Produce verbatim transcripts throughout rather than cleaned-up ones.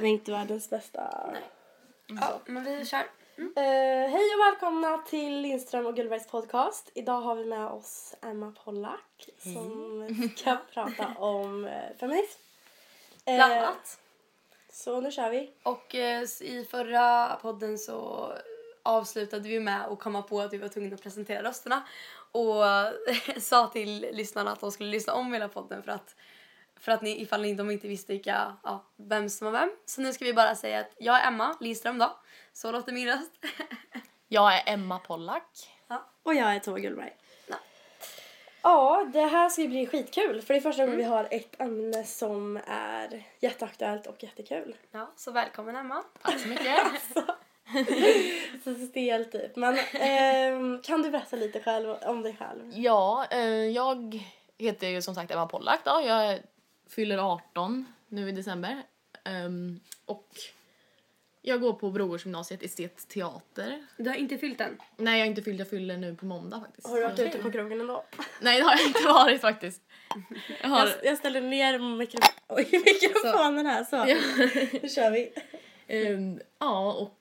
är inte världens bästa. Nej. Ja, men vi kör. Mm. Uh, hej och välkomna till Lindström och Gullbergs podcast. Idag har vi med oss Emma Pollack hej. Som ska prata om uh, feminism. Bland annat. Uh, så nu kör vi. Och uh, i förra podden så avslutade vi med att komma på att vi var tvungna att presentera rösterna. Och sa till lyssnarna att de skulle lyssna om hela podden för att För att ni, ifall ni, de inte visste vilka, ja, vem som var vem. Så nu ska vi bara säga att jag är Emma Lindström då. Så låter min röst. Jag är Emma Pollack. Ja. Och jag är Tova Gullberg. Ja. Ja, det här ska bli skitkul. För det är första gången mm. vi har ett ämne som är jätteaktuellt och jättekul. Ja, så välkommen Emma. Tack så mycket. alltså. Så stelt typ. Men eh, kan du berätta lite själv om dig själv? Ja, eh, jag heter ju som sagt Emma Pollack då. Jag är fyller arton nu i december. Um, och jag går på Brogårdsgymnasiet estet teater. Du har inte fyllt den? Nej, jag har inte fyllt. Jag fyller nu på måndag faktiskt. Har du varit ute på krogen ändå? Nej, det har jag inte varit faktiskt. Jag, har... jag, jag ställer ner mikro... Oj, mikrofonen här så. Ja. Nu kör vi. Um, ja, och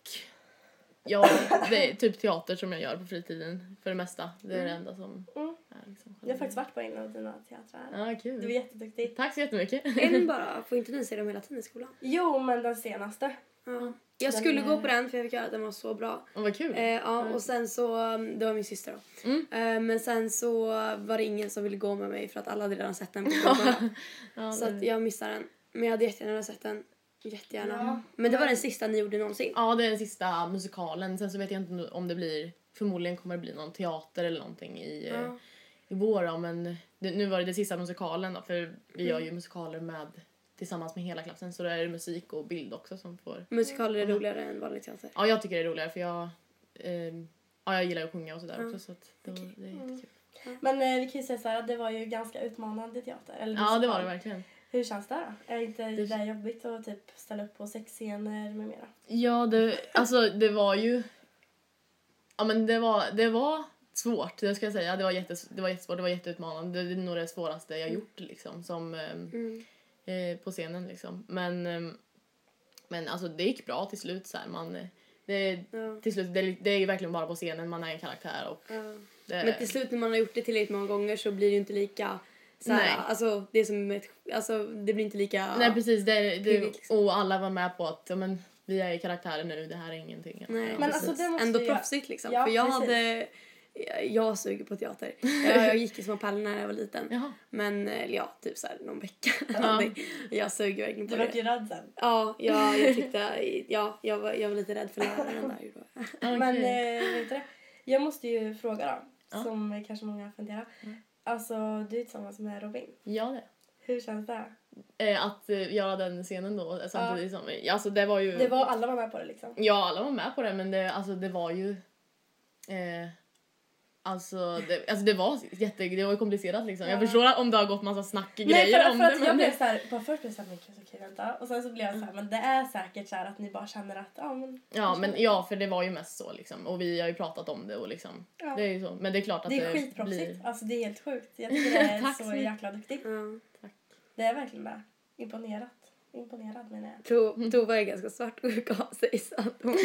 ja, det är typ teater som jag gör på fritiden för det mesta. Det är mm. det enda som... Mm. Liksom, jag har faktiskt varit på en av dina teatrar. Ja, kul. Du är jätteduktig. Tack så jättemycket. En bara, får inte ni se dem hela tiden i skolan? Jo, men den senaste. Ja. Jag den skulle är... gå på den för jag fick höra att den var så bra. Och vad kul. Eh, ja, mm. och sen så, det var min syster då. Mm. Eh, men sen så var det ingen som ville gå med mig för att alla hade redan sett den på skolan. ja, så att jag missade den. Men jag hade jättegärna sett den. Jättegärna. Ja. Men det var den sista ni gjorde någonsin. Ja, det är den sista musikalen. Sen så vet jag inte om det blir, förmodligen kommer det bli någon teater eller någonting i... Ja. I vår då, men det, nu var det det sista musikalen då, för vi gör ju musikaler med tillsammans med hela klassen, så då är det musik och bild också som får... Musikaler är roligare än vanlig teater? Ja, jag tycker det är roligare för jag eh, ja, jag gillar att sjunga och sådär mm. också, så att det, okay. det är jättekul. Mm. Men eh, vi kan ju säga så här att det var ju ganska utmanande teater. Eller ja, det var det verkligen. Hur känns det då? Är det inte det är jobbigt att typ ställa upp på sexscener med mera? Ja, det, alltså det var ju... Ja, men det var... Det var svårt, det ska jag säga. Det var, jättes, det var jättesvårt, det var jätteutmanande. Det är nog det svåraste jag gjort liksom, som, mm. eh, på scenen liksom. Men, eh, men alltså det gick bra till slut så här. Man, det, ja. till slut, det, det är ju verkligen bara på scenen man är en karaktär. Och ja. det, men till slut när man har gjort det tillräckligt många gånger så blir det ju inte lika... Så här, alltså det är som ett, alltså det blir inte lika. Nej precis det, det liksom. Och alla var med på att ja, men vi är i karaktären nu, det här är ingenting. Nej, ja, men alltså det måste ändå jag... proffsigt liksom. Ja, för jag precis. hade jag suger på teater. Jag, jag gick i små pärlor när jag var liten. Jaha. Men ja, typ så här någon vecka. Ja. Jag suger verkligen på det. Du var ju rädd sen. Ja, jag, jag tyckte ja, jag var jag var lite rädd för läraren där då. Okay. Men eh, vet du, jag måste ju fråga då, ja. Som kanske många funderar. Mm. Alltså, du är tillsammans med Robin. Ja, det. Hur känns det? Eh, att eh, göra den scenen då samtidigt ja. som alltså det var ju det var alla var med på det liksom. Ja, alla var med på det, men det alltså det var ju eh, alltså det, alltså det var jätte det var komplicerat liksom. Ja. Jag förstår om det har gått massa snack grejer Nej, för, om för det. Att Men jag blev så här, bara först blev så här mycket så okej vänta och sen så blev jag så här, men det är säkert så här att ni bara känner att ja men Ja, men ja, för det var ju mest så liksom, och vi har ju pratat om det och liksom ja. Det är ju så, men det är klart att det är det skitproffsigt. blir... Alltså det är helt sjukt. Jag tycker det är Tack så, så jäkla duktigt. Mm, tack. Det är verkligen det. Imponerat. Imponerad menar jag. To, Tova är ganska svartsjuk av sig så att hon...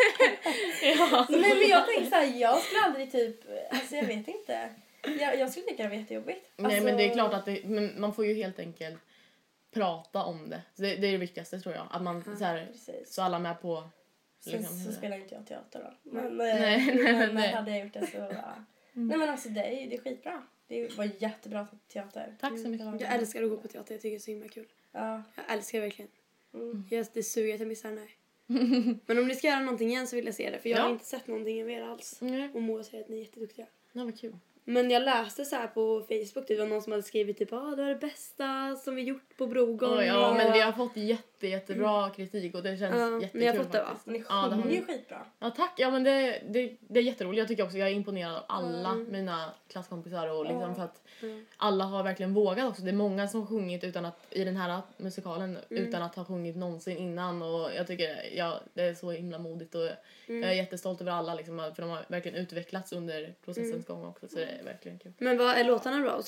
ja. Nej, men jag tänkte så här, jag skulle aldrig typ, alltså jag vet inte. Jag, jag skulle tycka det var jättejobbigt. Alltså... Nej, men det är klart att det, men man får ju helt enkelt prata om det. Så det, det är det viktigaste tror jag. Att man ja, så här, så alla med på... Liksom, så, så spelar inte jag teater då. Men, nej, nej, nej, men nej. hade jag gjort det så... Ja. Mm. Nej men alltså det är, det är skitbra. Det var jättebra teater. Tack så mycket. Jag älskar att gå på teater, jag tycker det är så himla kul. Ja. Jag älskar verkligen. Mm. Jag, det suger att jag missar den här. Men om ni ska göra någonting igen så vill jag se det. För jag ja. har inte sett någonting av er alls. Mm. Och Moa säger att ni är jätteduktiga. Ja, vad kul. Men jag läste så här på Facebook, det var någon som hade skrivit typ ah, det var det bästa som vi gjort på Brogården. Oh, ja, men vi har fått jätte, jättebra mm. kritik och det känns ja, jättekul ni har fått det, faktiskt. Va? Ni sjunger ja, ju skitbra. Ja, tack. Ja, men det, det, det är jätteroligt. Jag tycker också jag är imponerad av alla mm. mina klasskompisar och liksom mm. för att mm. alla har verkligen vågat också. Det är många som har sjungit utan att, i den här musikalen mm. utan att ha sjungit någonsin innan och jag tycker ja, det är så himla modigt och mm. jag är jättestolt över alla liksom, för de har verkligen utvecklats under processens mm. gång också så det är verkligen kul. Men vad är låtarna bra och så?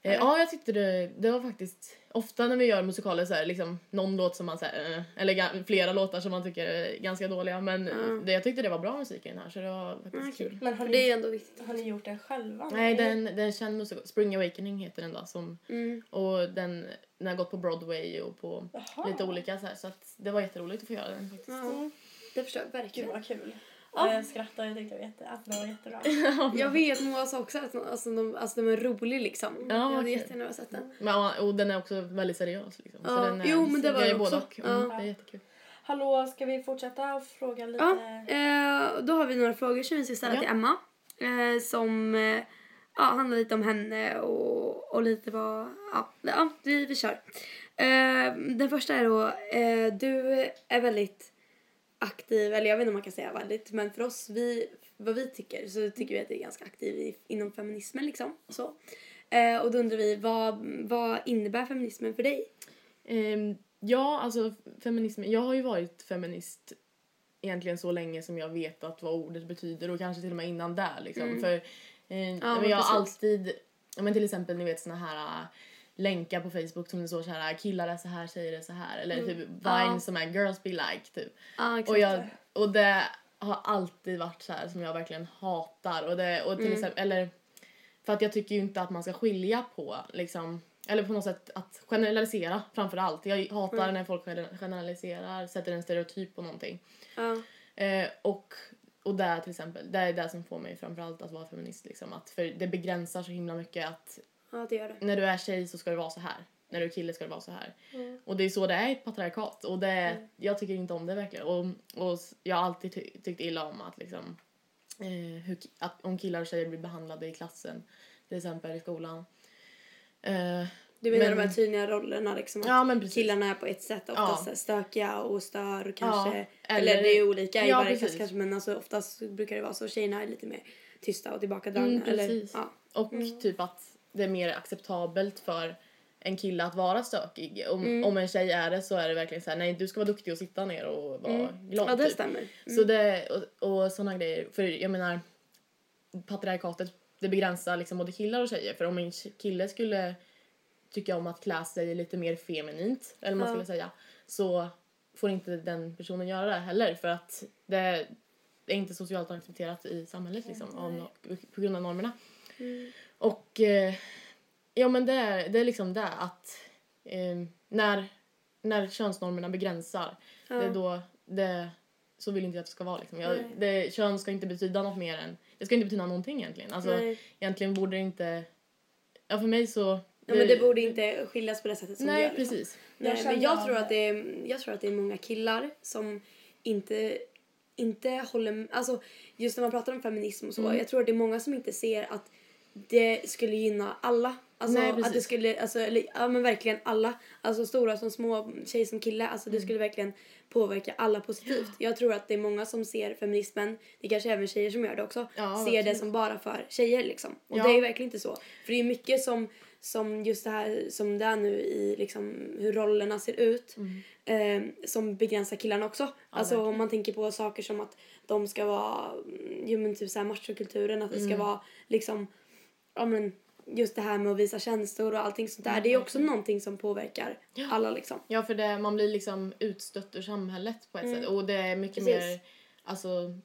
Eh, ja, jag tyckte det, det var faktiskt ofta när vi gör musikaler så här, liksom någon låt som man säger eh, eller ga- flera låtar som man tycker är ganska dåliga, men Mm. det, jag tyckte det var bra musik i den här, så det var faktiskt Mm, kul. Men har För det är ni, ju ändå viktigt. har ni gjort den själva? Nej, den, den känd musikal, Spring Awakening heter den då, som, Mm. och den, den har gått på Broadway och på Jaha. lite olika så här, så att det var jätteroligt att få göra den faktiskt. Ja, Mm. det förstår jag Gud verkligen. vad kul. Ja. Ja. Jag skrattade och tyckte det var, jätte, att det var jättebra. Jag vet, Moa sa också att alltså, de, alltså, de är rolig liksom. Ja, jag hade okej. jättegärna velat sett den. Men, och den är också väldigt seriös liksom. Ja, Så den är, jo, men det var gör det ju både också. och. Mm, Ja. det är jättekul. Hallå, ska vi fortsätta och fråga lite? Ja, eh, då har vi några frågor som vi ska ställa Ja. till Emma. Eh, som eh, ja, handlar lite om henne och, och lite vad... Ja, ja vi, vi kör. Eh, den första är då, eh, du är väldigt aktiv, eller jag vet inte om man kan säga väldigt, men för oss, vi, vad vi tycker, så tycker vi att det är ganska aktiv i, inom feminismen liksom. Så. Eh, och då undrar vi, vad, vad innebär feminismen för dig? Ehm, ja, alltså feminism. Jag har ju varit feminist egentligen så länge som jag vet att vad ordet betyder, och kanske till och med innan där liksom. Mm. För eh, Ja, men jag har precis. alltid, ja, men till exempel ni vet såna här äh, länkar på Facebook som det står så här, killar är så här, tjejer är så här, eller typ Vine Ja. som är girls be like typ. Ja, exakt. Och jag och det har alltid varit så här som jag verkligen hatar, och det och till Mm. exempel eller för att jag tycker ju inte att man ska skilja på liksom, eller på något sätt att generalisera framför allt. Jag hatar Mm. när folk generaliserar, sätter en stereotyp på någonting. Ja. Eh, och och där till exempel, det är det som får mig framförallt att vara feminist liksom, att för det begränsar så himla mycket att ja, det gör det. när du är tjej så ska det vara så här. När du är kille ska det vara så här. Mm. Och det är så det är i ett patriarkat. Och det är, Mm. jag tycker inte om det verkligen. Och, och jag har alltid ty- tyckt illa om att liksom, eh, hur, ki- att om killar och tjejer blir behandlade i klassen. Till exempel i skolan. Eh, Du menar Men- de här tydliga rollerna liksom, att ja men precis. killarna är på ett sätt oftast Ja. stökiga och stör kanske. Ja, Eller, eller- det är olika i ja, varje precis. klass kanske, men alltså oftast brukar det vara så. Tjejerna är lite mer tysta och tillbakadragna. Mm, eller, precis. ja. Och Mm. typ att det är mer acceptabelt för en kille att vara stökig. Om, Mm. om en tjej är det så är det verkligen så här: nej du ska vara duktig och sitta ner och vara Mm. glad Ja, det typ. stämmer. Mm. Så det, och, och såna grejer. För jag menar, patriarkatet, det begränsar liksom både killar och tjejer. För om en kille skulle tycka om att klä sig lite mer feminint, eller vad man Ja. skulle säga, så får inte den personen göra det heller. För att det, det är inte socialt accepterat i samhället liksom, av, no- på grund av normerna. Mm. Och eh, ja, men det är, det är liksom det att eh, när, när könsnormerna begränsar, Ja. det är då det, så vill inte jag att det ska vara liksom. Jag, Nej. det, kön ska inte betyda något mer än, det ska inte betyda någonting egentligen. Alltså Nej. egentligen borde det inte, ja för mig så. Ja, men det borde inte skiljas på det sättet som Nej, det gör. Liksom. precis. Jag Nej, känner men jag av tror, det. att det är, jag tror att det är många killar som inte, inte håller... Alltså, just när man pratar om feminism och så. Mm. Jag tror att det är många som inte ser att det skulle gynna alla. Alltså, Nej, att det precis. skulle, alltså, eller, ja men verkligen alla. Alltså stora som små, tjej som kille. Alltså Mm. det skulle verkligen påverka alla positivt. Jag tror att det är många som ser feminismen, det är kanske även tjejer som gör det också, Ja, ser det absolut. som bara för tjejer liksom. Och Ja. det är ju verkligen inte så. För det är mycket som, som just det här som det är nu i liksom hur rollerna ser ut. Mm. Eh, som begränsar killarna också. alltså verkligen. om man tänker på saker som att de ska vara, mm, jo men typ såhär machokulturen, att det ska Mm. vara liksom, ja men just det här med att visa känslor och allting sånt där. Mm, det är också någonting som påverkar Ja. alla liksom. Ja, för det, man blir liksom utstött ur samhället på ett Mm. sätt. Och det är mycket Precis. mer, alltså,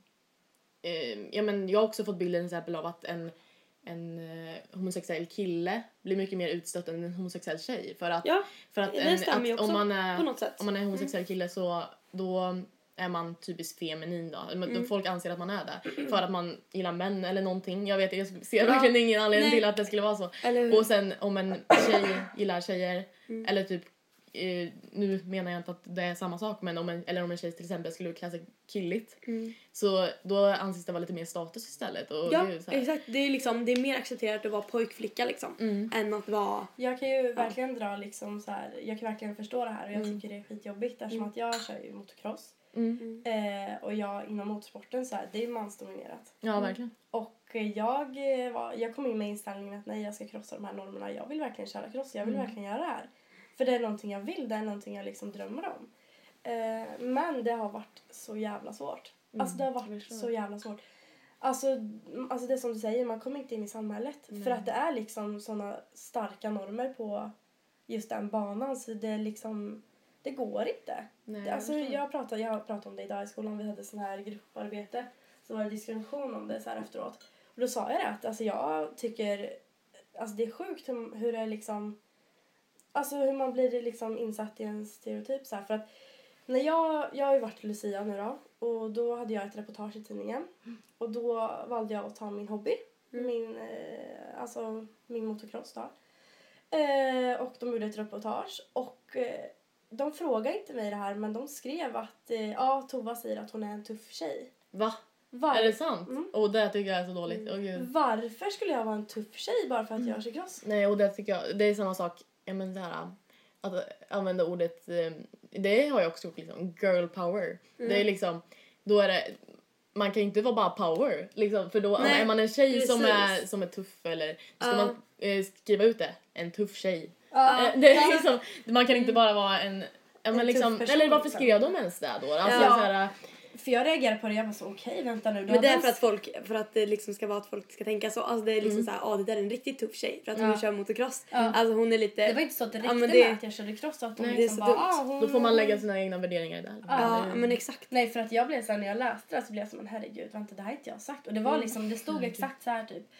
eh, ja men jag har också fått bilden till exempel av att en, en eh, homosexuell kille blir mycket mer utstött än en homosexuell tjej. För att, Ja, för att, det en, stämmer ju att också om man är, på något sätt. om man är en homosexuell kille så då är man typiskt feminin då. Men Mm. folk anser att man är det. För att man gillar män eller någonting. Jag vet, jag ser Ja. verkligen ingen anledning Nej. till att det skulle vara så. Eller hur? Och sen om en tjej gillar tjejer, Mm. eller typ, eh, nu menar jag inte att det är samma sak, men om en, eller om en tjej till exempel skulle klä sig killigt, Mm. så då anses det vara lite mer status istället. Och Ja, det är ju så här. exakt. Det är, liksom, det är mer accepterat att vara pojkflicka liksom. Mm. Än att vara... Jag kan ju verkligen dra liksom så här, jag kan verkligen förstå det här och jag Mm. tycker det är skitjobbigt eftersom Mm. att jag kör ju motocross. Mm. Eh, och jag inom motorsporten så här, det är ju mansdominerat. Ja, verkligen. Och eh, jag, eh, var, jag kom in med inställningen att nej, jag ska krossa de här normerna. Jag vill verkligen köra cross, jag vill Mm. verkligen göra det här. För det är någonting jag vill, det är någonting jag liksom drömmer om. Eh, men det har varit så jävla svårt. Mm, Alltså det har jag varit förstår. så jävla svårt. Alltså, alltså det som du säger, man kommer inte in i samhället. Nej. För att det är liksom såna starka normer på just den banan. Så det är liksom, det går inte. Nej, Det, alltså, jag jag, pratade, jag pratade om det idag i skolan. Vi hade sån här grupparbete. Så var det diskussion om det så här efteråt. Och då sa jag det att alltså, jag tycker, alltså det är sjukt hur, hur det är liksom, alltså hur man blir liksom insatt i en stereotyp så här. För att när jag, jag har ju varit Lucia nu då. Och då hade jag ett reportage i tidningen. Mm. Och då valde jag att ta min hobby. Mm. Min, eh, alltså min motocross då. Eh, och de gjorde ett reportage. Och eh, de frågade inte mig det här. Men de skrev att eh, ja, Tova säger att hon är en tuff tjej. Va? Var- är det sant? Mm. Och det tycker jag är så dåligt. Mm. Åh, gud. Varför skulle jag vara en tuff tjej bara för att Mm. jag kör cross? Nej, och det tycker jag, det är samma sak. Jag menar så här, att använda ordet, eh, det har jag också gjort liksom, girl power. Mm. Det är liksom, då är det, man kan ju inte vara bara power, liksom, för då Nej, är man en tjej som precis. är, som är tuff, eller ska Ja. man eh, skriva ut det, en tuff tjej. Ja. Eh, det är liksom, man kan inte bara vara en, ja, men En liksom, tuff person, eller varför liksom. skrev de ens det då? Alltså, Ja. så här, För jag reagerade på det. Jag var så okej, vänta nu. Men det är för att folk, för att det liksom ska vara att folk ska tänka så. Alltså det är liksom Mm. så här, ja det där är en riktigt tuff tjej. För att Ja. hon kör motocross. Ja. Alltså hon är lite... Det var inte så att det räckte Ja, men det- med att jag körde cross. Att de Nej, liksom det är så bara, dumt. ah, hon, då får man lägga sina egna värderingar där. Ja, Det- men exakt. Nej, för att jag blev så här, när jag läste det så blev jag som en herregud, vänta, det här har inte jag sagt. Och det var Mm. liksom, det stod exakt så här typ.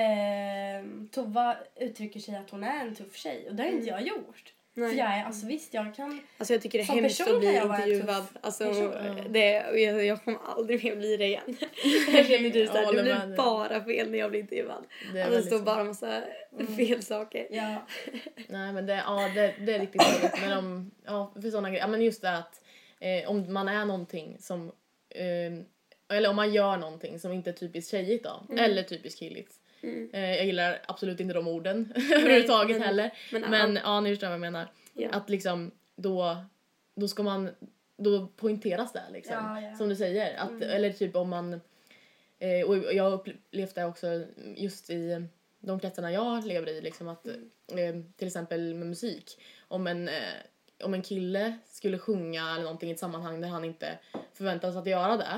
Eh, Tova uttrycker sig att hon är en tuff tjej. Och det har inte jag gjort. Nej. För jag är, alltså visst, jag kan... Alltså jag tycker det är Som hemskt person att bli kan jag vara en intervjuad. tuff Alltså person. det, och jag, jag kommer aldrig mer bli det igen. Jag känner typ Jag såhär, det håller blir med dig. bara fel när jag blir intervjuad. det är Alltså det väldigt står så. bara massa fel saker. Ja, Nej, men det, ja, det, det är riktigt dåligt. Men om, ja, för sådana grejer. Ja, men just det att eh, om man är någonting som, eh, eller om man gör någonting som inte är typiskt tjejigt då, Mm. eller typiskt killigt. Mm. Eh, jag gillar absolut inte de orden överhuvudtaget men- heller. Men, Men ja. ja, ni förstår vad jag menar. Ja. Att liksom, då, då ska man, då poängteras det liksom. Ja, ja. Som du säger. Att, Mm. Eller typ om man, eh, och jag har upplevt det också just i de kretsarna jag lever i, liksom att eh, till exempel med musik, om en, eh, om en kille skulle sjunga eller någonting i ett sammanhang där han inte förväntas att göra det,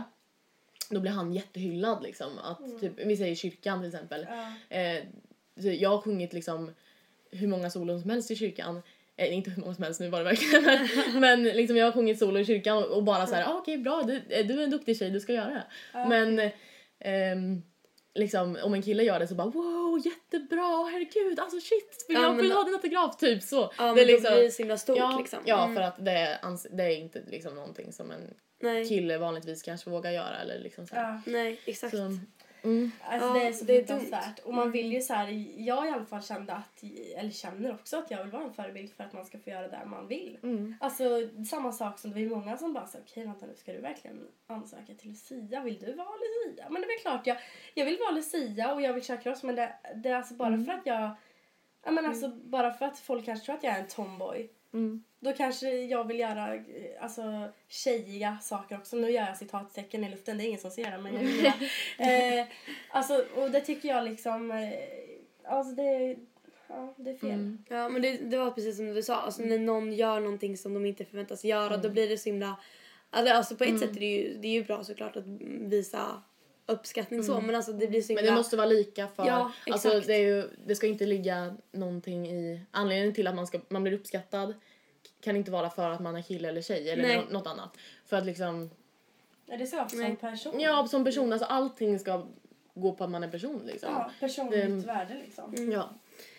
då blir han jättehyllad liksom. Att Mm. typ, vi säger kyrkan till exempel. ja. Eh, så jag har sjungit liksom hur många solon som helst i kyrkan. Eh, inte hur många som helst, nu var det verkligen. Men, men liksom jag har sjungit solo i kyrkan och, och bara så här, ah, okej, bra, du, du är en duktig tjej, du ska göra det. Ja. Men ehm, liksom, om en kille gör det så bara, wow, jättebra, herregud, alltså shit, vill Ja, jag men vill då- ha din autograf, typ så. Ja, men det är då liksom, blir det så himla stort ja, liksom. ja, Mm. för att det är, ans- det är inte liksom någonting som en Nej. kille vanligtvis kanske vågar göra eller liksom så. här. Ja. Nej, exakt. Så mm. Alltså Ja, det är så det är fruktansvärt. Och man vill ju så här, jag i alla fall kände att, eller känner också att jag vill vara en förebild för att man ska få göra det man vill. Mm. Alltså samma sak som det var ju många som bara sa, okej vänta nu, ska du verkligen ansöka till Lucia? Vill du vara Lucia? Men det är väl klart, jag, jag vill vara Lucia och jag vill köra cross, men det, det är alltså bara Mm. för att jag, ja men alltså bara för att folk kanske tror att jag är en tomboy. Mm. Då kanske jag vill göra eh, alltså, tjejiga saker också. Nu gör jag citattecken i luften. Det är ingen som ser det. Men jag vill göra. eh, alltså, och det tycker jag liksom... Eh, alltså det, ja, det är fel. Mm. Ja, men det, det var precis som du sa. Alltså när någon gör någonting som de inte förväntas göra, Mm. då blir det så himla... Alltså, alltså på ett Mm. sätt är det ju, det är ju bra såklart att visa uppskattning så, Mm. men alltså det blir så himla... Men det måste vara lika för, Ja, alltså exakt. det är ju, det ska inte ligga någonting i, anledningen till att man ska, man blir uppskattad kan inte vara för att man är kille eller tjej eller Nej. nå- något annat. För att liksom, Ja, det ska vara som Nej. person. ja, som person, alltså allting ska gå på att man är person liksom. Ja, personligt Det- värde liksom. Mm. Ja.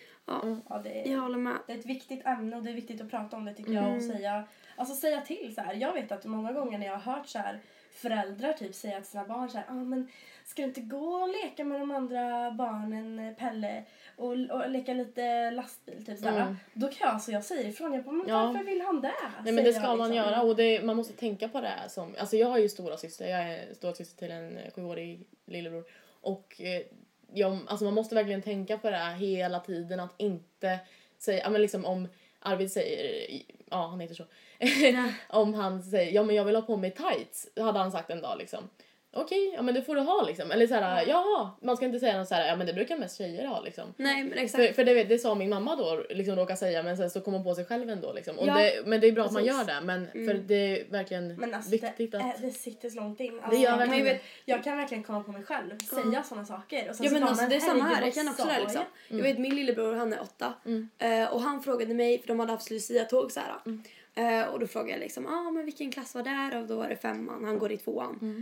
Ja, Ja, det är... jag håller med. Det är ett viktigt ämne och det är viktigt att prata om det tycker Mm. jag och säga, alltså säga till så här. Jag vet att många gånger när jag har hört så här föräldrar typ säga till sina barn så här, ah, men ska du inte gå och leka med de andra barnen, Pelle, och, och leka lite lastbil typ så här. Mm. Då kan jag, alltså jag säger ifrån, jag bara, men Ja. varför vill han det? Nej, men Säger det ska jag man liksom. göra och det, man måste tänka på det här som, alltså jag har ju stora syster, jag är stora syster till en eh, sjuårig lillebror och eh, jag, alltså man måste verkligen tänka på det här hela tiden, att inte säga, ja men liksom om Arvid säger, ja han heter så, om han säger, ja men jag vill ha på mig tights, hade han sagt en dag liksom. okej, okay, ja men det får du ha liksom. Eller såhär, ja. jaha, man ska inte säga något såhär, ja men det brukar mest tjejer ha liksom. Nej, men exakt. För, för det, det sa min mamma då, liksom råkar säga, men sen så kommer hon på sig själv ändå liksom. Och ja. det, men det är bra Precis. att man gör det, men mm. för det är verkligen men alltså, viktigt det, att... det sitter så långt in. Alltså, det gör jag, verkligen. vet, jag kan verkligen komma på mig själv, säga mm. sådana saker. Och sen ja men så alltså bara, det är samma här, herregud, jag kan också det liksom. Mm. Jag vet min lillebror, han är åtta. Mm. Uh, och han frågade mig, för de hade haft Lucia-tåg så här. Mm. Uh, och då frågade jag liksom, ah, men vilken klass var där? Och då var det femman, han går i tvåan. Mm.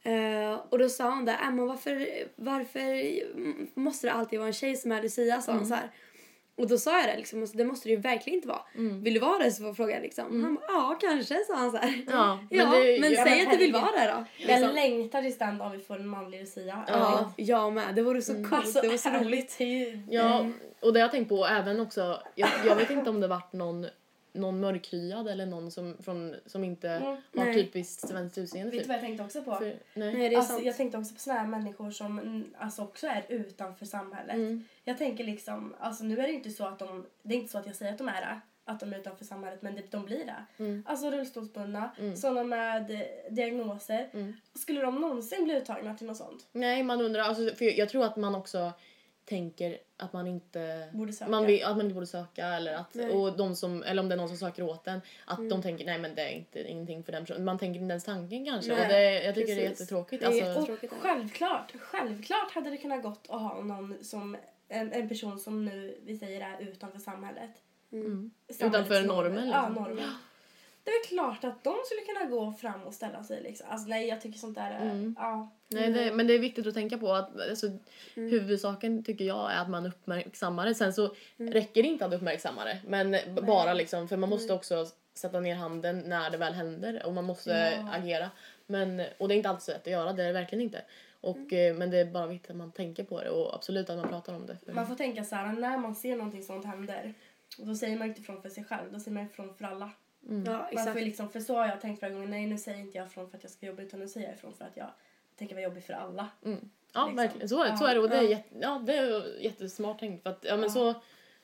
Uh, och då sa han där, Emma varför, varför måste det alltid vara en tjej som är Lucia? Sa mm. han så här. Och då sa jag det liksom, det måste det ju verkligen inte vara. Mm. Vill du vara det, så frågade jag liksom. Mm. Han bara, ja kanske, sa han så här. Ja, men, ja, det, men ja, säg men att du vill vara det då. Jag liksom. längtar tills den dagen vi får en manlig Lucia. Ja, ja, jag med. Det vore så mm. coolt, alltså, det var så roligt. Ja, och det jag tänkt på även också, jag, jag vet inte om det varit någon någon mörkhyad eller någon som, från, som inte mm, har nej. typiskt svenskt utseende. Vet du vad jag tänkte också på? För, nej. nej, det är alltså, sant. Jag tänkte också på såna här människor som alltså, också är utanför samhället. Mm. Jag tänker liksom, alltså nu är det inte så att de, det är inte så att jag säger att de är det, att de är utanför samhället, men de blir det. Mm. Alltså rullstolsbundna, mm. sådana med diagnoser. Mm. Skulle de någonsin bli uttagna till något sånt? Nej, man undrar, alltså, för jag tror att man också tänker att man inte borde söka. Man vill, att man inte borde söka eller att och de som eller om det är någon som söker åt den att mm. de tänker nej men det är inte ingenting för den personen. Man tänker inte ens tanken kanske nej, och det jag tycker precis. det är jättetråkigt det är alltså jättetråkigt, och självklart självklart hade det kunnat gått att ha någon som en, en person som nu vi säger är utanför samhället. Mm. Utanför normen liksom. Ja, normen. Det är klart att de skulle kunna gå fram och ställa sig liksom. Alltså nej, jag tycker sånt där är mm. ja. Nej, det, men det är viktigt att tänka på att alltså, mm. huvudsaken tycker jag är att man uppmärksammar det. Sen så mm. räcker det inte att uppmärksamma det. Men nej. bara liksom, för man måste mm. också sätta ner handen när det väl händer. Och man måste ja. agera. Men, och det är inte alltid så lätt att göra, det är det verkligen inte. Och, mm. Men det är bara viktigt att man tänker på det och absolut att man pratar om det. För... Man får tänka så här, när man ser någonting sånt händer. Då säger man inte ifrån för sig själv, då säger man ifrån för alla. Mm. Ja, exakt. Man får liksom, för så har jag tänkt flera gånger, nej nu säger inte jag ifrån för att jag ska jobba utan nu säger jag ifrån för att jag tänker vara jobbig för alla. Mm. Ja, liksom. Verkligen. Så är, ja. så är det och det är, jätte, ja, det är jättesmart tänkt för att, ja men ja. så,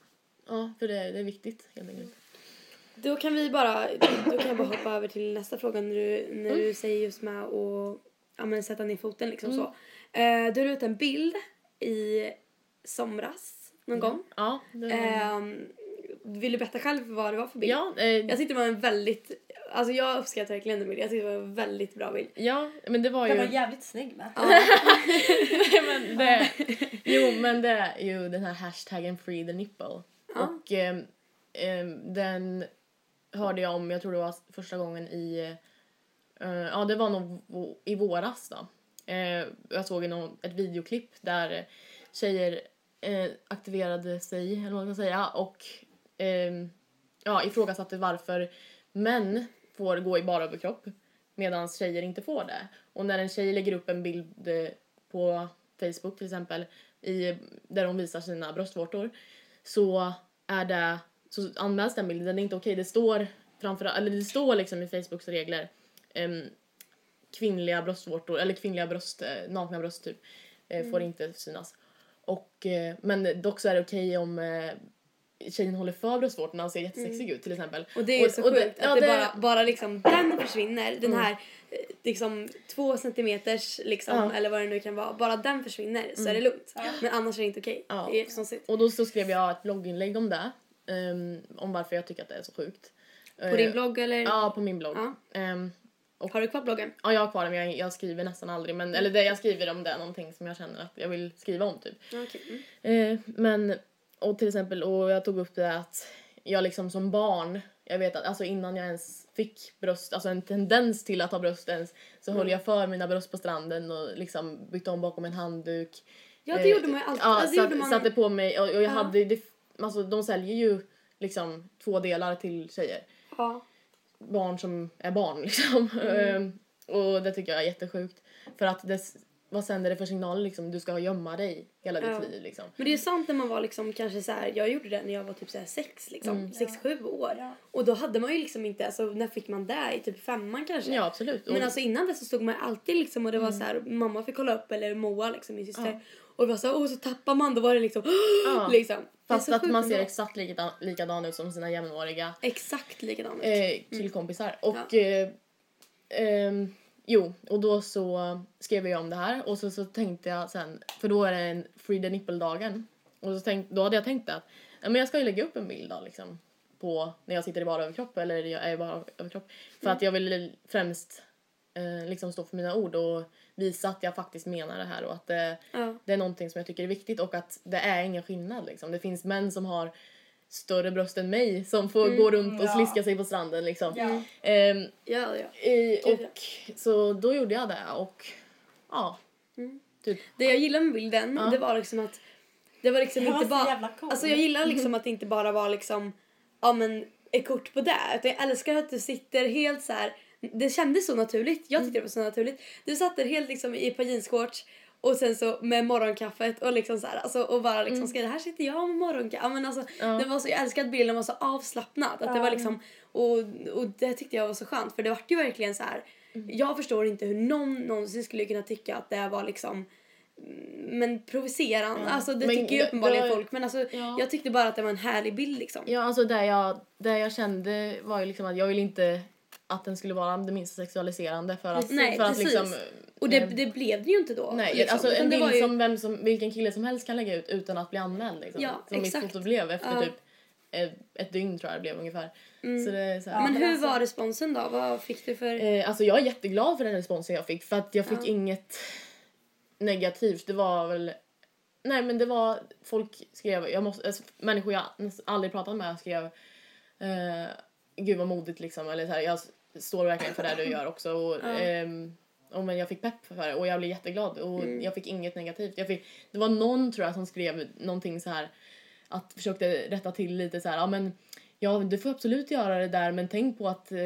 ja för det, det är viktigt helt enkelt. Då kan vi bara, då kan jag bara hoppa över till nästa fråga när du, när mm. du säger just med att ja, men sätta ner foten liksom mm. så. Uh, du har ut en bild i somras någon mm. gång. Ja. Det var... uh, Vill du berätta själv vad det var för bild? Ja, eh, jag tyckte det var en väldigt... Alltså jag uppskattar verkligen den bilden. Jag tyckte det var en väldigt bra bild. Ja, men det var ju... Den var jävligt snygg med. Ja. Nej, men det... Jo, men det är ju den här hashtaggen Free the Nipple. Ja. Och eh, eh, den hörde jag om, jag tror det var första gången i... Eh, ja, det var nog i våras då. Eh, jag såg någon, ett videoklipp där tjejer eh, aktiverade sig, eller vad man ska säga, och... Eh, ja, ifrågasatte varför män får gå i bara överkropp medan tjejer inte får det. Och när en tjej lägger upp en bild på Facebook till exempel i, där hon visar sina bröstvårtor så är det så anmäls den bilden, den är inte okej. Det står framför eller det står liksom i Facebooks regler eh, kvinnliga bröstvårtor eller kvinnliga bröst nakna bröst typ eh, mm. får inte synas. Och eh, men dock så är det okej om eh, tjejen håller för bröstvårtorna och ser jättesexig mm. ut till exempel. Och det är och, så och sjukt det, att ja, det, det bara, bara liksom den försvinner. Den mm. här liksom två centimeters liksom ja. eller vad det nu kan vara. Bara den försvinner mm. så är det lugnt. Ja. Men annars är det inte okej. Ja. Det är jättesonstigt. Och då så skrev jag ett blogginlägg om det. Um, om varför jag tycker att det är så sjukt. På uh, din blogg eller? Ja, på min blogg. Ja. Um, och, har du kvar bloggen? Ja, jag har kvar den. Jag, jag skriver nästan aldrig. Men, eller det jag skriver om det är någonting som jag känner att jag vill skriva om typ. Okay. Mm. Uh, men... Och till exempel, och jag tog upp det att jag liksom som barn, jag vet att alltså innan jag ens fick bröst, alltså en tendens till att ha bröst ens, så mm. höll jag för mina bröst på stranden och liksom bytte om bakom en handduk. Ja, det gjorde man ju alltid. Ja, alltså, satt, man... satte på mig, och, och jag ja. hade, det, alltså de säljer ju liksom två delar till tjejer. Ja. Barn som är barn liksom. Mm. Och det tycker jag är jättesjukt. För att det... Vad sänder det för signaler liksom? Du ska gömma dig hela ditt ja. liv liksom. Men det är sant när man var liksom kanske så här, jag gjorde det när jag var typ så här sex liksom, mm. sex, ja. sju år. Ja. Och då hade man ju liksom inte, alltså när fick man det i typ femman kanske? Ja, absolut. Men alltså innan det så stod man alltid liksom och det var mm. så här, mamma fick kolla upp eller Moa liksom, min syster. Ja. Och det var så här, och så tappar man, då var det liksom, ja. liksom. Fast att man ser exakt likadan, likadan ut som sina jämnåriga. Exakt likadan ut. Eh, killkompisar. Mm. Och ja. eh, eh, jo, och då så skrev jag om det här. Och så, så tänkte jag sen, för då är det en Free the Nipple-dagen. Och så tänk, då hade jag tänkt att ja, men jag ska ju lägga upp en bild då, liksom, på när jag sitter i bara överkropp. Eller jag är bara överkropp. För mm. att jag vill främst eh, liksom stå för mina ord och visa att jag faktiskt menar det här. Och att det, ja. det är någonting som jag tycker är viktigt. Och att det är ingen skillnad. Liksom. Det finns män som har större bröst än mig som får mm, gå runt och ja. sliska sig på stranden liksom. Ja. Um, ja, ja. I, och så då gjorde jag det och ja. Mm. Typ. Det jag gillade med bilden, ja. det var liksom att det var liksom det inte bara cool. Alltså jag gillar liksom att det inte bara var liksom ja men ett kort på det, utan jag älskar att du sitter helt så här. Det kändes så naturligt. Jag tyckte mm. det var så naturligt. Du satt där helt liksom i ett par jeansshorts. Och sen så med morgonkaffet och liksom så här, alltså, och bara liksom mm. ska det här sitter jag med morgonkaffet. Ja, men alltså ja. det var så, jag älskade att bilden var så avslappnad att mm. det var liksom och och det tyckte jag var så skönt för det var ju verkligen så här. Mm. Jag förstår inte hur någon någonsin skulle kunna tycka att det var liksom men provocerande. Ja. Alltså det men, tycker ju uppenbarligen var, folk men alltså ja. jag tyckte bara att det var en härlig bild liksom. Ja, alltså det jag det jag kände var ju liksom att jag vill inte att den skulle vara det minsta sexualiserande för att Nej, för att liksom och det, det blev det ju inte då. Nej, liksom. Alltså en bild ju... som, vem som vilken kille som helst kan lägga ut utan att bli anmäld liksom. Ja, som exakt. Mitt foto blev efter ja. typ ett, ett dygn tror jag det blev ungefär. Mm. Så det är så här. Ja, men hur alltså... var responsen då? Vad fick du för eh, alltså jag är jätteglad för den responsen jag fick för att jag fick ja. inget negativt. Det var väl nej men det var folk skrev jag måste alltså, människor jag aldrig pratat med skrev eh, gud vad modigt liksom eller så här jag står verkligen för det du gör också och ja. ehm, och men jag fick pepp för det och jag blev jätteglad och mm. jag fick inget negativt. Jag fick det var någon tror jag som skrev någonting så här att försökte rätta till lite så här ja men ja du får absolut göra det där men tänk på att eh,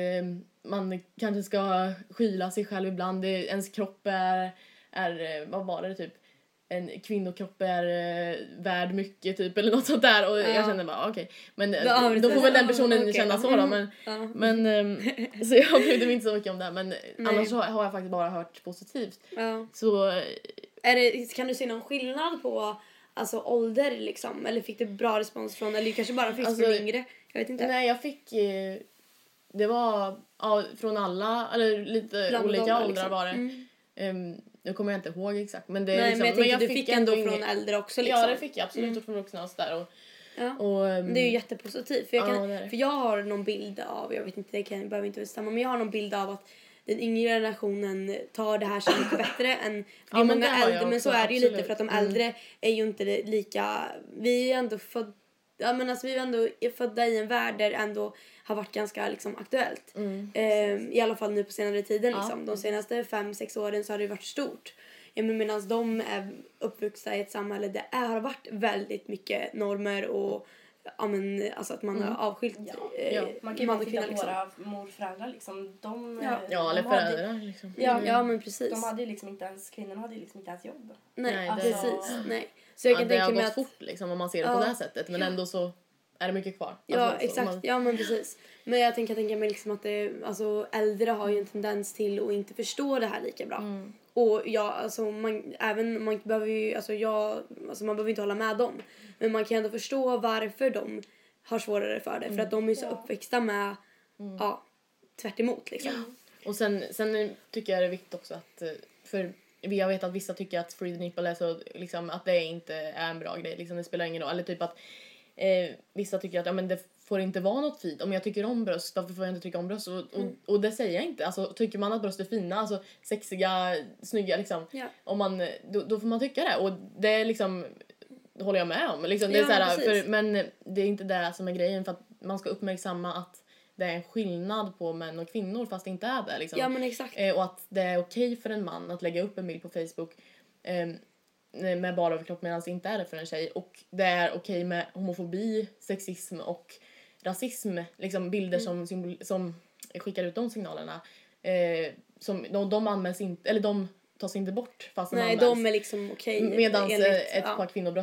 man kanske ska skyla sig själv ibland. Det, ens kropp är är vad var det typ en kvinnokropp är eh, värd mycket typ eller något sånt där och ja. jag kände bara okej okay. men ja, då får väl den personen okay, känna då. så då men ja. men um, så jag brydde mig inte så mycket om det men Nej. annars har, har jag faktiskt bara hört positivt. Ja. Så är det kan du se någon skillnad på alltså ålder liksom eller fick du bra respons från eller kanske bara fick alltså, från yngre? Jag vet inte. Nej, jag fick eh, det var ja, från alla eller lite Bland olika åldrar liksom. var det. Mm. Um, Nu kommer jag inte ihåg exakt men det Nej, liksom, men jag tänkte men jag du fick ändå från ingen... äldre också liksom. Ja, det fick jag absolut mm. från vuxna och så där och ja. och um... det är ju jättepositivt för jag kan ja, för jag har någon bild av jag vet inte det kan behöver inte stämma men jag har någon bild av att den yngre generationen tar det här så mycket bättre än för ja, många äldre men så är det ju absolut. lite för att de äldre mm. är ju inte lika vi är ändå född ja men alltså vi är ändå födda i en värld där ändå har varit ganska liksom aktuellt. Mm. Eh, i alla fall nu på senare tiden ja. liksom de senaste fem sex åren så har det varit stort. Ja, men medan de är uppvuxna i ett samhälle där det har varit väldigt mycket normer och ja, men, alltså att man mm. har avskilt ja. Eh, ja. Man kan ju bara titta på liksom. våra morföräldrar liksom. De, ja, ja eller föräldrar hade, liksom. Ja, mm. ja, men precis. De hade ju liksom inte ens, kvinnorna hade ju liksom inte ens jobb. Nej, Nej alltså, precis. Nej. Så jag kan ja, tänka mig att... fort liksom om man ser det ja. på det här sättet. Men ja. ändå så är det mycket kvar. Ja, alltså, exakt. Man... Ja, men precis. Men jag tänker tänka mig liksom att det, alltså, äldre har ju en tendens till att inte förstå det här lika bra. Mm. Och ja, alltså man, även, man behöver ju, alltså jag, alltså man behöver inte hålla med dem. Men man kan ändå förstå varför de har svårare för det. Mm. För att de är så ja. uppväxta med, mm. ja, tvärt emot liksom. Ja. Och sen, sen tycker jag det är viktigt också att, för jag vet att vissa tycker att free the nipple är så, liksom, att det inte är en bra grej. Liksom, det spelar ingen roll. Eller typ att eh, vissa tycker att ja, men det får inte vara något fint. Om jag tycker om bröst, varför får jag inte tycka om bröst? Och, och, mm. och det säger jag inte. Alltså, tycker man att bröst är fina, alltså sexiga, snygga liksom. Ja. Om man, då, då får man tycka det. Och det är liksom, det håller jag med om. Liksom, det är ja, så här, för, men det är inte det som är grejen. För att man ska uppmärksamma att det är en skillnad på män och kvinnor fast det inte är det. Liksom. Ja, men exakt. Eh, och att det är okej för en man att lägga upp en bild på Facebook eh, med bara överkropp medan det inte är det för en tjej. Och det är okej med homofobi, sexism och rasism. Liksom bilder mm. som, symbol, som skickar ut de signalerna. Eh, som, de, de anmäls inte, eller de tas inte bort fast Nej, de, de är liksom okej. Medan ett ja. par kvinnobröst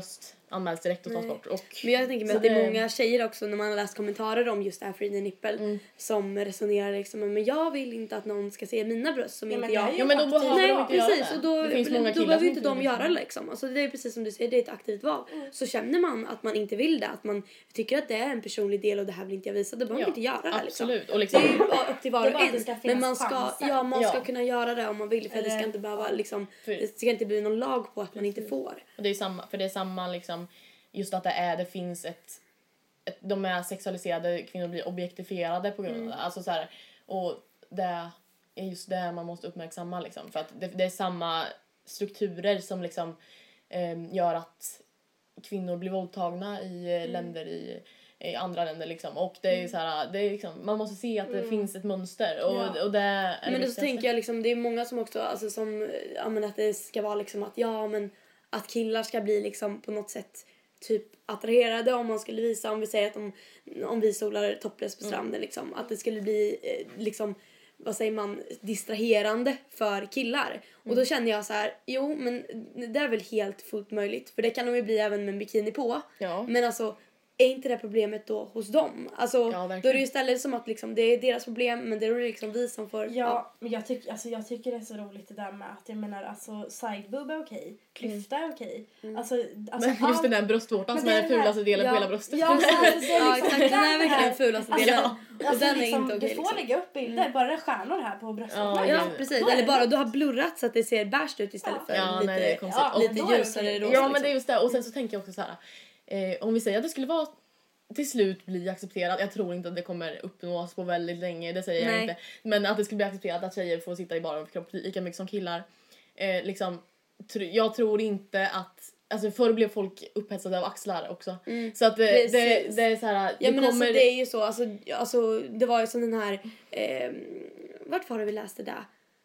anmäls direkt och tas Nej. bort. Och, Men jag tänker mig så att det är det- många tjejer också när man har läst kommentarer om just det här Free the Nipple Mm. som resonerar liksom men jag vill inte att någon ska se mina bröst som Ja, inte men det är jag. ju Ja, men då faktiskt- behöver Nej, de inte göra precis. det. Och då, Det finns många då killar behöver som ju inte de vill göra det. det liksom. Alltså det är precis som du säger, det är ett aktivt val. Mm. Så känner man att man inte vill det, att man tycker att det är en personlig del och det här vill inte jag visa, då behöver man Ja, inte göra det liksom. Absolut. Och Det liksom, är ju bara upp till var Det är bara och att det en. ska finnas Men man ska, chansen. ja, man ska Ja. kunna göra det om man vill för det ska Eller- inte behöva liksom, För- det ska inte bli någon lag på att man inte får. och det är samma, för det är samma liksom, just att det är, det finns ett, ett de är sexualiserade, kvinnor blir objektifierade på grund av det. Alltså så här, och det är just det man måste uppmärksamma liksom, för att det, det är samma strukturer som liksom eh, gör att kvinnor blir våldtagna i eh, länder i i andra länder liksom, och det är ju så här, det är liksom, man måste se att det Mm. finns ett mönster och, Ja. och det är det Men då så viktigaste. tänker jag liksom, det är många som också, alltså som, ja men att det ska vara liksom att, ja men att killar ska bli liksom på något sätt typ attraherade om man skulle visa, om vi säger att om, om vi solar topless på stranden liksom, att det skulle bli eh, liksom, vad säger man, distraherande för killar. Och då känner jag så här, jo men det är väl helt fullt möjligt, för det kan de ju bli även med en bikini på. Ja. Men alltså, är inte det problemet då hos dem? Alltså, Ja, då är verkligen. det ju istället som att liksom, det är deras problem, men det är liksom vi som får... Ja, men jag, tyck, alltså, jag tycker det är så roligt det där med att jag menar alltså sideboob är okej, klyfta är okej. Alltså, alltså Men just allt- den där bröstvårtan Men som det är är den den här- fulaste delen ja, på hela bröstet. Ja, men alltså, det är Ja, liksom exakt. Den är verkligen här- den fulaste alltså, delen. Ja. Och Alltså, den är liksom, inte okej, du får liksom. lägga upp bilder, bara det är stjärnor här på bröstet. Ja, Ja, det- precis. Då är Eller det bara lugnt. du har blurrat så att det ser beige ut istället Ja. för Ja, lite, nej, det är konstigt. Ja, Och- men lite då är det ljusare okej. rosa. Ja, men liksom. det är just det. Och sen så tänker jag också så här. Eh, om vi säger att det skulle vara till slut bli accepterat. Jag tror inte att det kommer uppnås på väldigt länge. Det säger jag Nej. inte. Men att det skulle bli accepterat att tjejer får sitta i bara överkropp lika mycket som killar. Eh, liksom, tr- jag tror inte att... Alltså förr blev folk upphetsade av axlar också. Mm. Så att det, det, Precis. det är så här. Ja, det men kommer... alltså det är ju så. Alltså, alltså, det var ju som den här... Eh, vart var det vi läste det?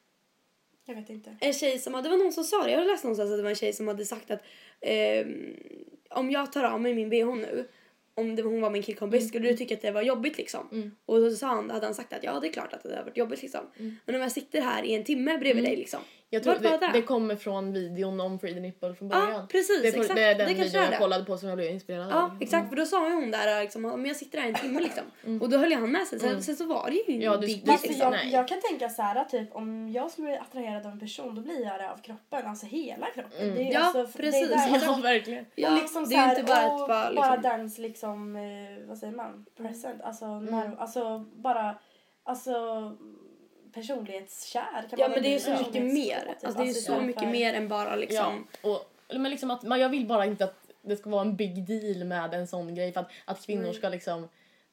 Jag vet inte. En tjej som hade, det var någon som sa det, jag hade läst någonstans att det var en tjej som hade sagt att eh, om jag tar av mig min B H nu, om det, hon var min killkompis, skulle du tycka att det var jobbigt liksom? Mm. Och då sa han, hade han sagt att ja, det är klart att det har varit jobbigt liksom. Mm. Men om jag sitter här i en timme bredvid dig liksom. Jag tror Vart var det, det? det kommer från videon om Free the Nipple från början. Ja, precis, det, får- exakt. det är den Det kanske videon är jag det. kollade på som jag blev inspirerad Ja, av. exakt. För då sa ju hon där liksom, om jag sitter här en timme liksom. Och då höll jag han med sig. Sen, sen så var det ju Mm. Ja, du- big du- Alltså, liksom. jag, nej. jag kan tänka så här, typ om jag skulle bli attraherad av en person, då blir jag det av kroppen, alltså hela kroppen. Mm. Det är ju Ja, alltså, precis. Det är där, Ja, verkligen. Ja, och liksom det är ju inte bara och ett bara, bara liksom. dans liksom, eh, vad säger man, present, alltså, när, alltså bara, alltså personlighetskär kan Ja, man men väl det är bli, så mycket personlighetsskå, mer. typ. Alltså det är ju så därför- mycket mer än bara liksom. Ja, och, men liksom att, men jag vill bara inte att det ska vara en big deal med en sån grej för att, att kvinnor Nej. ska liksom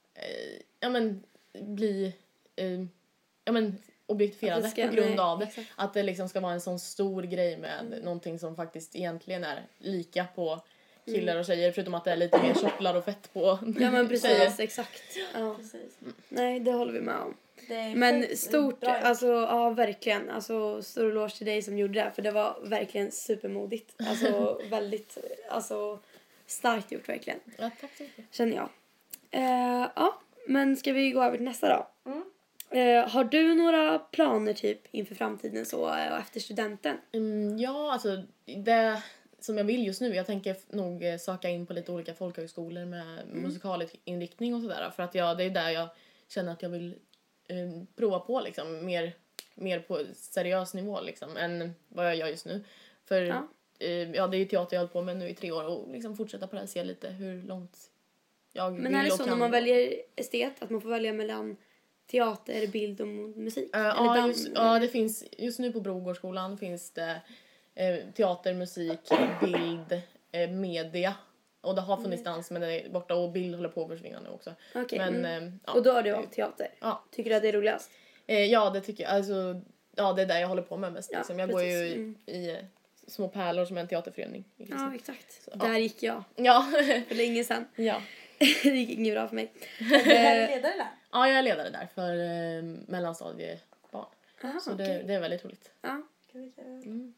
eh, ja men bli eh, ja men objektifierade Att det ska- på grund nej, av det. exakt. Att det liksom ska vara en sån stor grej med någonting som faktiskt egentligen är lika på killar och tjejer förutom att det är lite mer tjocklar och fett på Ja, men tjejer. precis, exakt. Ja. Precis. Nej, det håller vi med om. Det är Men sjukt stort, bra. alltså ja verkligen. Alltså stor eloge till dig som gjorde det, för det var verkligen supermodigt. Alltså väldigt, alltså starkt gjort verkligen, Ja, tack så mycket. känner jag. Eh, ja, men ska vi gå över till nästa då? Mm. Eh, har du några planer typ inför framtiden så eh, och efter studenten? Mm, ja, alltså det som jag vill just nu, jag tänker f- nog eh, söka in på lite olika folkhögskolor med musikalinriktning och sådär. För att jag, det är där jag känner att jag vill eh, prova på liksom, mer, mer på seriös nivå liksom, än vad jag gör just nu. För Ja. eh, ja, det är ju teater jag har hållit på med nu i tre år och liksom fortsätta på det här, se lite hur långt jag Men vill är det och så kan när man gå. väljer estet att man får välja mellan teater, bild och musik? Uh, Eller ja, dans? just, ja, det finns, just nu på Brogårdsskolan finns det eh, teater, musik, bild, eh, media. Och det har funnits dans men det är borta och bild håller på att försvinna nu också. Okej, Men mm. eh, ja. Och då har du valt teater? Ja. Tycker du att det är roligast? Eh, ja, det tycker jag. Alltså, ja, det är där jag håller på med mest. Ja, liksom. Jag går ju precis. i, Mm. i eh, Små pärlor som är en teaterförening. i Ja, princip. exakt. Så, ja. Där gick jag Ja. för länge sedan. ja. Det gick inget bra för mig. Är du ledare där? Ja, jag är ledare där för eh, mellanstadiebarn. Aha, Så det, okej. det är väldigt roligt. Ja. Mm.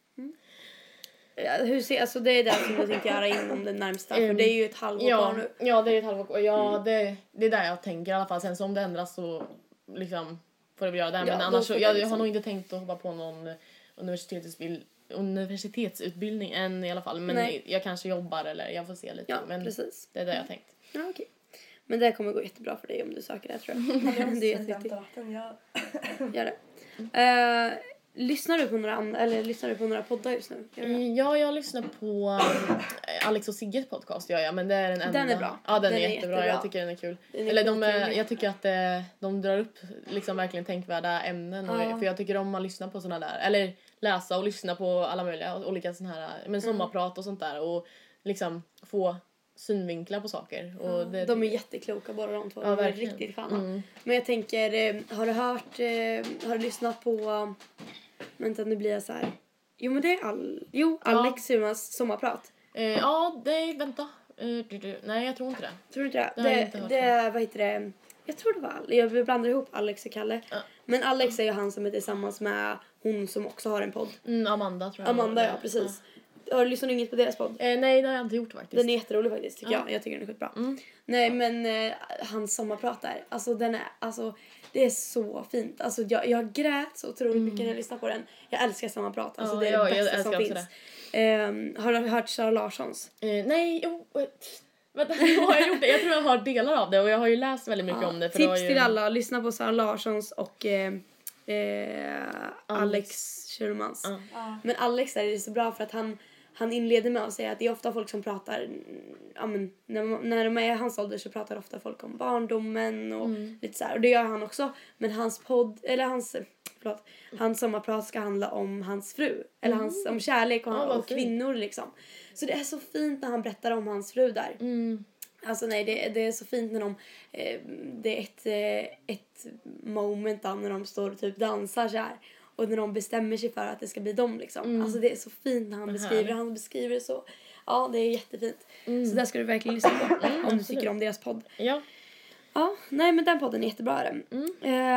Ja, hur ser, alltså det är det som jag tänkte göra inom den närmsta. För det är ju ett halvår kvar Ja, nu. ja, det är ett halvår kvar. Ja, det, det är där jag tänker i alla fall. Sen så om det ändras så liksom får det väl göra det. Ja, Men då annars får så, det jag, jag liksom- har nog inte tänkt att hoppa på någon universitetsutbildning universitetsutbildning än i alla fall. Men Nej. jag kanske jobbar eller jag får se lite. Ja, men precis. det är det jag har tänkt. Ja, okej. Men det kommer gå jättebra för dig om du söker det, tror jag. Det är jätteviktigt. Jag... Gör det. Uh, lyssnar du på några andra, eller lyssnar du på några poddar just nu? Gör du det? Ja, jag lyssnar på um, Alex och Sigges podcast, gör jag, men det är den enda. Den är bra. Ja, den, Den är, är jättebra. jättebra. Jag tycker den är kul. Den är Eller de är, skittrevlig. jag tycker att det, de drar upp liksom verkligen tänkvärda ämnen. Och, Ja. för jag tycker om att lyssna på såna där. Eller läsa och lyssna på alla möjliga olika såna här, men sommarprat och sånt där. Och liksom få synvinklar på saker. Och det, De är jättekloka båda de två. Ja, De är verkligen. riktigt sköna. Mm. Men jag tänker, eh, har du hört, eh, har du lyssnat på, uh, vänta nu blir jag så här. Jo men det är all, jo Alex Sumas sommarprat. Eh, ja, det vänta. Eh, du, du. Nej, jag tror inte det. Tror du inte det? Det har jag Det, inte hört det vad heter det? Jag tror det var Alex. Jag blandar ihop Alex och Kalle. Ja. Men Alex är ju han som är tillsammans med hon som också har en podd. Mm, Amanda tror jag. Amanda, ja precis. Har du lyssnat inget på deras podd? Eh, nej, det har jag inte gjort faktiskt. Den är jätterolig faktiskt tycker Ja. jag. Jag tycker den är skitbra. Mm. Nej men eh, hans sommarprat där. Alltså den är, alltså det är så fint. Alltså jag, jag grät så otroligt mycket när jag lyssnade på den. Jag älskar sommarprat. Alltså Ja, det är ja, det jag bästa som älskar finns. också Ehm, har du hört Sara Larssons? Eh, nej, jo. eh, Vänta, har jag gjort det? Jag tror jag har hört delar av det och jag har ju läst väldigt mycket om det. För det Tips var ju... till alla. Lyssna på Sara Larssons och eh, eh, Alex Schulmans. Ja. Ja. Men Alex där är det så bra för att han, han inleder med att säga att det är ofta folk som pratar, ja men när, när de är i hans ålder så pratar ofta folk om barndomen och Mm. lite så här. Och det gör han också. Men hans podd, eller hans, förlåt, hans sommarprat ska handla om hans fru. Eller hans, om kärlek och, Ja, vad och fint. kvinnor liksom. Så det är så fint när han berättar om hans fru där. Mm. Alltså nej, det, det är så fint när de, eh, det är ett, eh, ett moment då, när de står och typ dansar så här. Och när de bestämmer sig för att det ska bli dem liksom. Mm. Alltså det är så fint när han Vad beskriver, härligt. han beskriver det så. Ja, det är jättefint. Mm. Så där ska du verkligen lyssna på om du absolut. tycker om deras podd. Ja. Ja, nej men den podden är jättebra är den. Mm.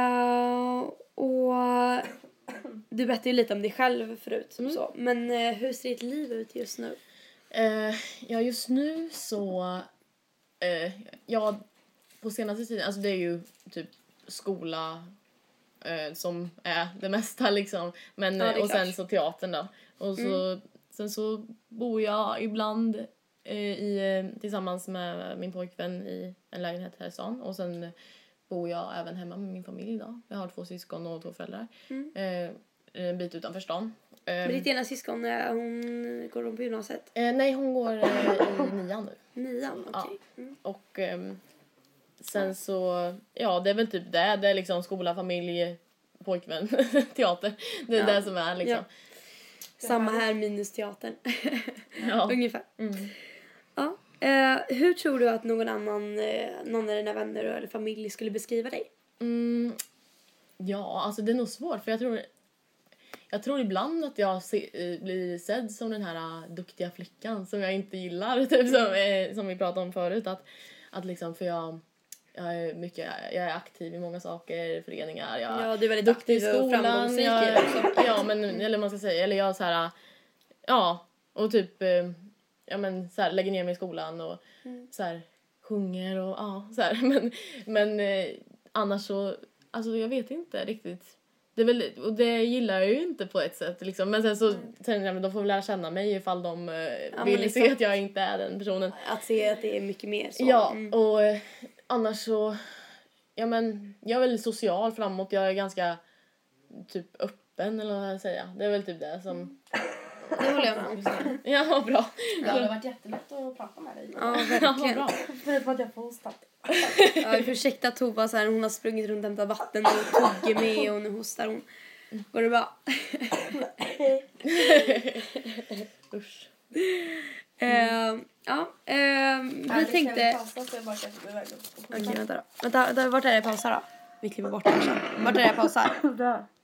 Eh, och du berättade ju lite om dig själv förut. Mm. Så. Men eh, hur ser ditt liv ut just nu? Eh, ja, just nu så... Eh, ja, på senaste tiden... Alltså det är ju typ skola eh, som är det mesta liksom. Men, Ja, det är och sen klart. så teatern då. Och så, sen så bor jag ibland eh, i, eh, tillsammans med min pojkvän i en lägenhet här i stan. Och sen bor jag även hemma med min familj då. Jag har två syskon och två föräldrar. Mm. Eh, en bit utanför stan. Eh, Men ditt ena syskon, eh, hon går hon på gymnasiet? eh, nej, hon går eh, i nian nu. Nian, okej. Ja. Mm. Och ehm, sen så, ja det är väl typ det. Det är liksom skola, familj, pojkvän, teater. Det är Ja. det som är liksom. Ja. Samma här minus teatern. Ja. Ungefär. Mm. Ja. Eh, hur tror du att någon annan, eh, någon av dina vänner eller familj skulle beskriva dig? Mm, ja, alltså det är nog svårt för jag tror jag tror ibland att jag se, eh, blir sedd som den här uh, duktiga flickan som jag inte gillar typ som, eh, som vi pratade om förut att, att liksom för jag jag är mycket jag är aktiv i många saker, föreningar, jag Ja, du är väldigt duktig i aktiv och skolan. framgångsrik Jag, i det också. ja, men eller man ska säga eller jag så här ja, och typ eh, ja men så här lägger ner mig i skolan och Mm. så här sjunger och ja så här men men eh, annars så alltså jag vet inte riktigt. Det är väl, och det gillar jag ju inte på ett sätt liksom. Men sen så sen, ja, men de får väl lära känna mig ifall de eh, men vill liksom- se att jag inte är den personen. Att se att det är mycket mer så. Ja, Mm. och eh, annars så ja men jag är väldigt social framåt. Jag är ganska typ öppen eller vad jag ska säga. Det är väl typ det som Det håller jag med om. ja, vad bra. Det hade varit jättelätt att prata med dig. Ja, Ja, vad verkligen. bra. Förutom att jag får hostat. Ja, vi får ursäkta Tova så här, hon har sprungit runt och hämtat vatten och tugger med och nu hostar hon. Går det bra? Usch. Eh, ja, eh, vi tänkte... Okej, vänta då. Vänta, vänta, vart är det jag pausar då? Vi klipper bort det här sen. Vart är det jag pausar? Där.